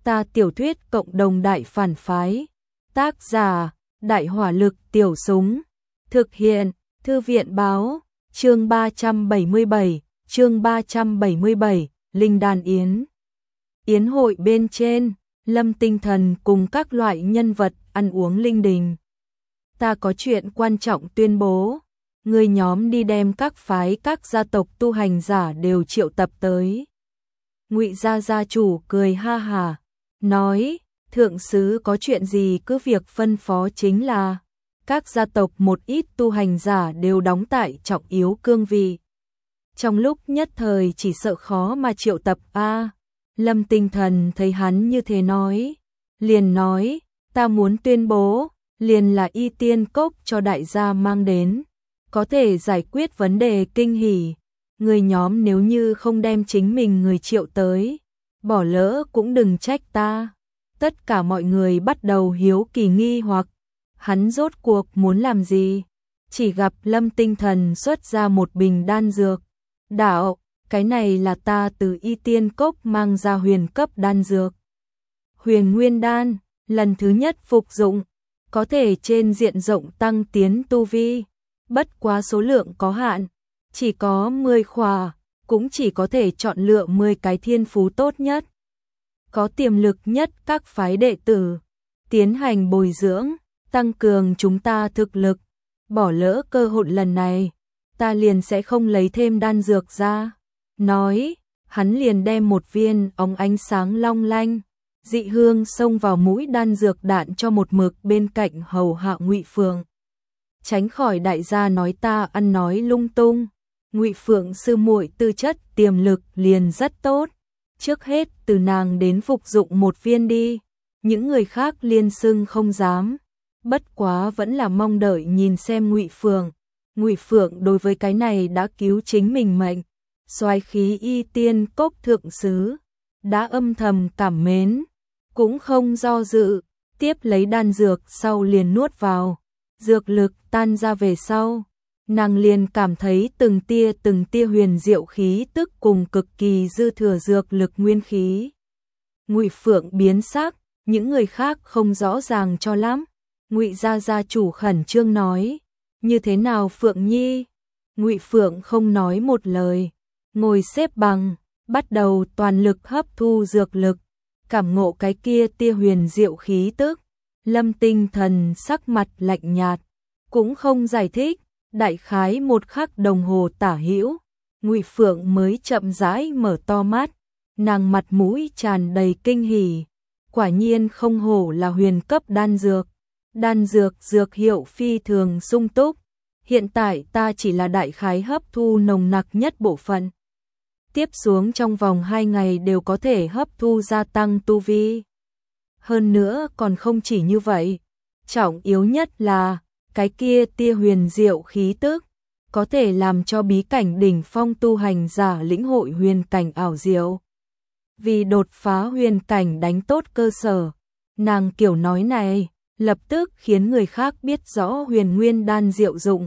Ta tiểu thuyết cộng đồng đại phản phái. Tác giả: Đại hỏa lực tiểu súng. Thực hiện: Thư viện báo. Chương 377, Linh Đan Yến. Yến hội bên trên, Lâm Tinh Thần cùng các loại nhân vật ăn uống linh đình. Ta có chuyện quan trọng tuyên bố. Người nhóm đi đem các phái các gia tộc tu hành giả đều triệu tập tới. Ngụy gia gia chủ cười ha hả, nói: Thượng sứ có chuyện gì cứ việc phân phó, chính là các gia tộc một ít tu hành giả đều đóng tại trọng yếu cương vị. Trong lúc nhất thời chỉ sợ khó mà triệu tập a. Lâm Tinh Thần thấy hắn như thế nói, liền nói: Ta muốn tuyên bố, liền là y tiên cốc cho đại gia mang đến, có thể giải quyết vấn đề kinh hỉ. Người nhóm nếu như không đem chính mình người triệu tới, bỏ lỡ cũng đừng trách ta. Tất cả mọi người bắt đầu hiếu kỳ nghi hoặc, hắn rốt cuộc muốn làm gì? Chỉ gặp Lâm Tinh Thần xuất ra một bình đan dược. Đạo, cái này là ta từ y tiên cốc mang ra huyền cấp đan dược. Huyền nguyên đan, lần thứ nhất phục dụng, có thể trên diện rộng tăng tiến tu vi. Bất quá số lượng có hạn, chỉ có 10 khỏa, cũng chỉ có thể chọn lựa 10 cái thiên phú tốt nhất, có tiềm lực nhất các phái đệ tử, tiến hành bồi dưỡng, tăng cường chúng ta thực lực. Bỏ lỡ cơ hội lần này, ta liền sẽ không lấy thêm đan dược ra. Nói, hắn liền đem một viên óng ánh sáng long lanh, dị hương xông vào mũi đan dược đạn cho một mực bên cạnh hầu hạ Ngụy Phượng. Tránh khỏi đại gia nói ta ăn nói lung tung. Ngụy Phượng sư muội tư chất tiềm lực liền rất tốt, trước hết từ nàng đến phục dụng một viên đi. Những người khác liên xưng không dám, bất quá vẫn là mong đợi nhìn xem Ngụy Phượng. Ngụy Phượng đối với cái này đã cứu chính mình mệnh, soái khí y tiên cốc thượng sứ, đã âm thầm cảm mến, cũng không do dự, tiếp lấy đan dược sau liền nuốt vào. Dược lực tan ra về sau, nàng liền cảm thấy từng tia huyền diệu khí tức cùng cực kỳ dư thừa dược lực nguyên khí. Ngụy Phượng biến sắc, những người khác không rõ ràng cho lắm. Ngụy gia gia chủ khẩn trương nói: Như thế nào Phượng Nhi? Ngụy Phượng không nói một lời, ngồi xếp bằng, bắt đầu toàn lực hấp thu dược lực, cảm ngộ cái kia tia huyền diệu khí tức. Lâm Tinh Thần sắc mặt lạnh nhạt, cũng không giải thích. Đại khái một khắc đồng hồ tả hữu, Ngụy Phượng mới chậm rãi mở to mắt, nàng mặt mũi tràn đầy kinh hỉ. Quả nhiên không hổ là huyền cấp đan dược. Đan dược dược hiệu phi thường sung túc, hiện tại ta chỉ là đại khái hấp thu nồng nặc nhất bộ phận. Tiếp xuống trong vòng 2 ngày đều có thể hấp thu gia tăng tu vi. Hơn nữa còn không chỉ như vậy, trọng yếu nhất là cái kia tia huyền diệu khí tức, có thể làm cho bí cảnh đỉnh phong tu hành giả lĩnh hội huyền cảnh ảo diệu. Vì đột phá huyền cảnh đánh tốt cơ sở, nàng kiểu nói này lập tức khiến người khác biết rõ huyền nguyên đan diệu dụng.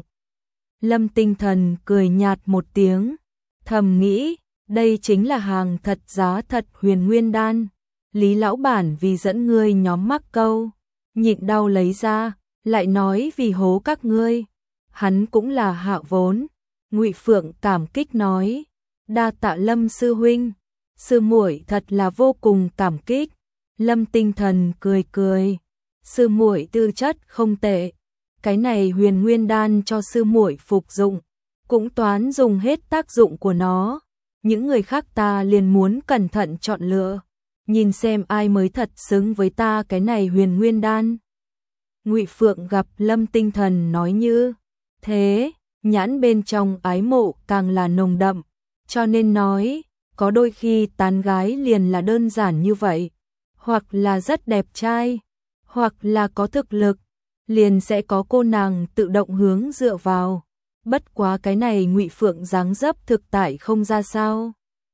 Lâm Tinh Thần cười nhạt một tiếng, thầm nghĩ, đây chính là hàng thật giá thật huyền nguyên đan. Lý lão bản vì dẫn ngươi nhóm mắc câu, nhịn đau lấy ra, lại nói vì hố các ngươi. Hắn cũng là hạ vốn. Ngụy Phượng cảm kích nói: Đa tạ Lâm sư huynh, sư muội thật là vô cùng cảm kích. Lâm Tinh Thần cười cười: Sư muội tư chất không tệ, cái này huyền nguyên đan cho sư muội phục dụng, cũng toán dùng hết tác dụng của nó. Những người khác ta liền muốn cẩn thận chọn lựa, nhìn xem ai mới thật xứng với ta cái này huyền nguyên đan. Ngụy Phượng gặp Lâm Tinh Thần nói như thế, nhãn bên trong ái mộ càng là nồng đậm, cho nên nói, có đôi khi tán gái liền là đơn giản như vậy, hoặc là rất đẹp trai, hoặc là có thực lực, liền sẽ có cô nàng tự động hướng dựa vào. Bất quá cái này Ngụy Phượng dáng dấp thực tại không ra sao.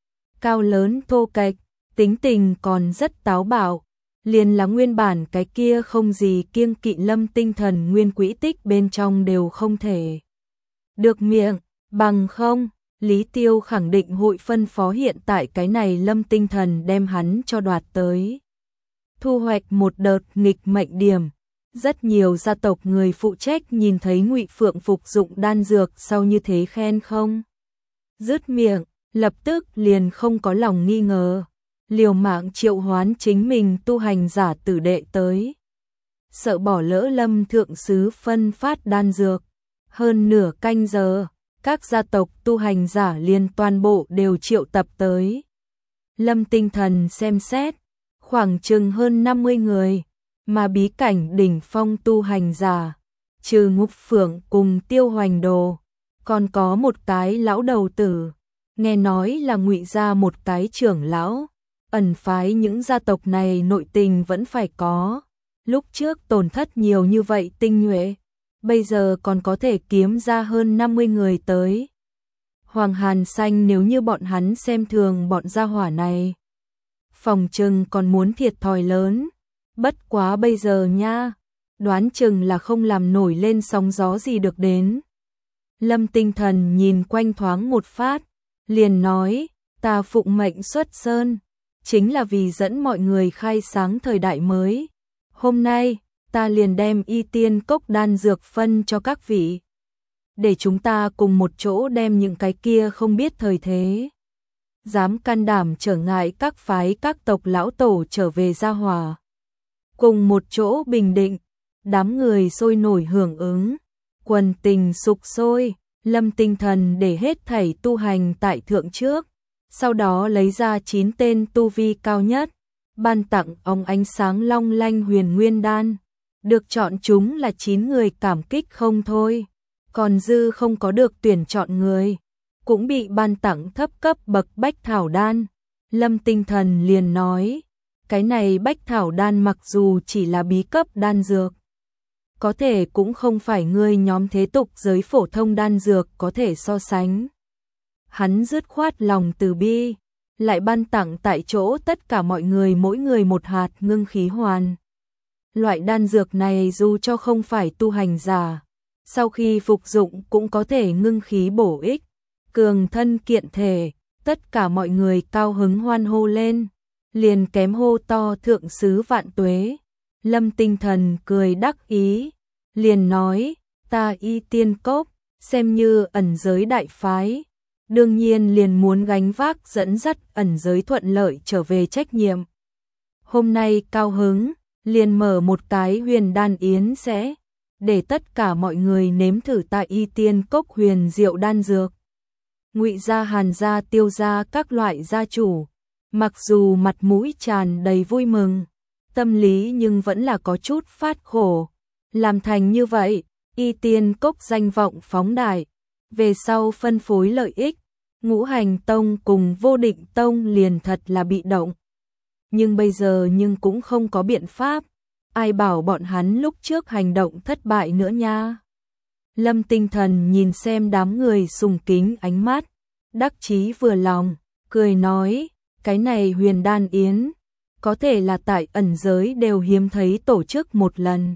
Cao lớn thô kệch, tính tình còn rất táo bạo, liền là nguyên bản cái kia không gì kiêng kỵ Lâm Tinh Thần nguyên quỹ tích bên trong đều không thể được miệng, bằng không, Lý Tiêu khẳng định hội phân phó hiện tại cái này Lâm Tinh Thần đem hắn cho đoạt tới. thu hoạch một đợt nghịch mệnh điểm. Rất nhiều gia tộc người phụ trách nhìn thấy Ngụy Phượng phục dụng đan dược sau như thế khen không dứt miệng, lập tức liền không có lòng nghi ngờ, liều mạng triệu hoán chính mình tu hành giả tử đệ tới. Sợ bỏ lỡ Lâm thượng sứ phân phát đan dược, hơn nửa canh giờ, các gia tộc tu hành giả liền toàn bộ đều triệu tập tới. Lâm Tinh Thần xem xét, khoảng chừng hơn 50 người, mà bí cảnh đỉnh phong tu hành giả, trừ Ngục Phượng cùng Tiêu Hoành Đồ, còn có một cái lão đầu tử, nghe nói là Ngụy gia một cái trưởng lão, ẩn phái những gia tộc này nội tình vẫn phải có. Lúc trước tổn thất nhiều như vậy tinh nhuệ, bây giờ còn có thể kiếm ra hơn 50 người tới. Hoàng Hàn Xanh nếu như bọn hắn xem thường bọn gia hỏa này, phòng chừng còn muốn thiệt thòi lớn. Bất quá bây giờ nha, đoán chừng là không làm nổi lên sóng gió gì được đến. Lâm Tinh Thần nhìn quanh thoáng một phát, liền nói, ta phụng mệnh xuất sơn, chính là vì dẫn mọi người khai sáng thời đại mới. Hôm nay, ta liền đem Y Tiên Cốc đan dược phân cho các vị, để chúng ta cùng một chỗ đem những cái kia không biết thời thế, dám can đảm trở ngại các phái các tộc lão tổ trở về gia hỏa, cùng một chỗ bình định. Đám người sôi nổi hưởng ứng, quần tình sục sôi. Lâm Tinh Thần để hết thảy tu hành tại thượng trước, sau đó lấy ra 9 tên tu vi cao nhất, ban tặng óng ánh sáng long lanh huyền nguyên đan. Được chọn chúng là 9 người cảm kích không thôi, còn dư không có được tuyển chọn người, cũng bị ban tặng thấp cấp bậc bách thảo đan. Lâm Tinh Thần liền nói, cái này bách thảo đan mặc dù chỉ là bí cấp đan dược, có thể cũng không phải ngươi nhóm thế tục giới phổ thông đan dược có thể so sánh. Hắn dứt khoát lòng từ bi, lại ban tặng tại chỗ tất cả mọi người mỗi người một hạt ngưng khí hoàn. Loại đan dược này dù cho không phải tu hành giả, sau khi phục dụng cũng có thể ngưng khí bổ ích, cường thân kiện thể. Tất cả mọi người cao hứng hoan hô lên, liền kém hô to thượng sứ vạn tuế. Lâm Tinh Thần cười đắc ý, liền nói, ta Y Tiên Cốc, xem như ẩn giới đại phái, đương nhiên liền muốn gánh vác dẫn dắt ẩn giới thuận lợi trở về trách nhiệm. Hôm nay cao hứng, liền mở một cái huyền đan yến sẽ, để tất cả mọi người nếm thử tại Y Tiên Cốc huyền diệu đan dược. Ngụy gia, Hàn gia, Tiêu gia các loại gia chủ, mặc dù mặt mũi tràn đầy vui mừng, tâm lý nhưng vẫn là có chút phát khổ. Làm thành như vậy, Y Tiên Cốc danh vọng phóng đại, về sau phân phối lợi ích, Ngũ Hành Tông cùng Vô Định Tông liền thật là bị động. Nhưng bây giờ cũng không có biện pháp, ai bảo bọn hắn lúc trước hành động thất bại nữa nha. Lâm Tinh Thần nhìn xem đám người sùng kính ánh mắt, đắc chí vừa lòng, cười nói, cái này huyền đan yến, có thể là tại ẩn giới đều hiếm thấy tổ chức một lần.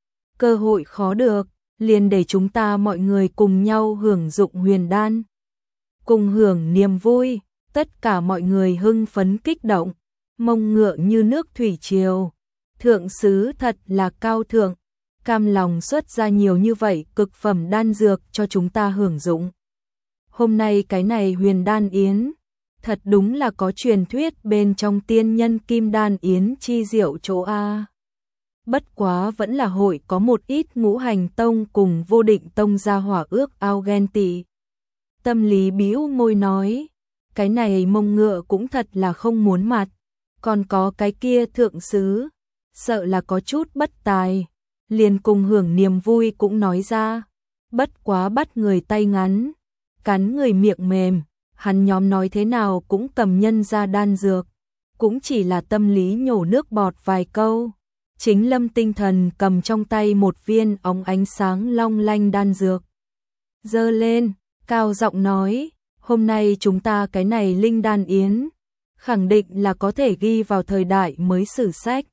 Cơ hội khó được, liền để chúng ta mọi người cùng nhau hưởng dụng huyền đan, cùng hưởng niềm vui. Tất cả mọi người hưng phấn kích động, mông ngựa như nước thủy triều. Thượng sứ thật là cao thượng, cam lòng xuất ra nhiều như vậy cực phẩm đan dược cho chúng ta hưởng dụng. Hôm nay cái này huyền đan yến, thật đúng là có truyền thuyết bên trong tiên nhân kim đan yến chi diệu chỗ a. Bất quá vẫn là hội có một ít Ngũ Hành Tông cùng Vô Định Tông gia hỏa ước ao ghen tị. Tâm lý bĩu môi nói, cái này mông ngựa cũng thật là không muốn mặt, còn có cái kia thượng sứ, sợ là có chút bất tài, liền cùng hưởng niềm vui cũng nói ra. Bất quá bắt người tay ngắn, cắn người miệng mềm, hắn nhóm nói thế nào cũng cầm nhân ra đan dược, cũng chỉ là tâm lý nhổ nước bọt vài câu. Chính Lâm Tinh Thần cầm trong tay một viên óng ánh sáng long lanh đan dược, giơ lên, cao giọng nói, hôm nay chúng ta cái này linh đan yến, khẳng định là có thể ghi vào thời đại mới sử sách.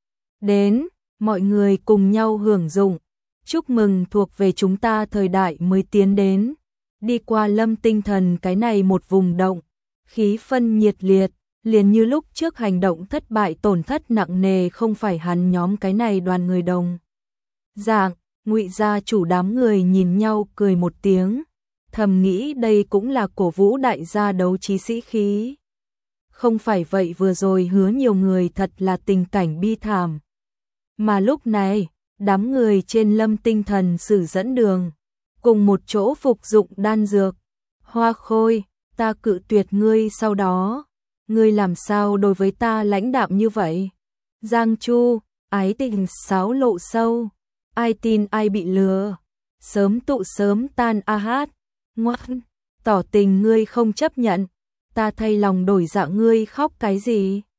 Đến, mọi người cùng nhau hưởng dụng, chúc mừng thuộc về chúng ta thời đại mới tiến đến. Đi qua Lâm Tinh Thần cái này một vùng động, khí phân nhiệt liệt, Liền như lúc trước hành động thất bại tổn thất nặng nề không phải hắn nhóm cái này đoàn người đồng. Dạng, Ngụy gia chủ đám người nhìn nhau cười một tiếng, thầm nghĩ đây cũng là cổ vũ đại gia đấu trí sĩ khí. Không phải vậy vừa rồi hứa nhiều người thật là tình cảnh bi thảm. Mà lúc này, đám người trên Lâm Tinh Thần sử dẫn đường, cùng một chỗ phục dụng đan dược. Hoa Khôi, ta cự tuyệt ngươi sau đó. Ngươi làm sao đối với ta lãnh đạm như vậy? Giang Chu, ái tình sáo lộ sâu. Ai tin ai bị lừa. Sớm tụ sớm tan a hát. Ngoan, tỏ tình ngươi không chấp nhận. Ta thay lòng đổi dạ ngươi khóc cái gì?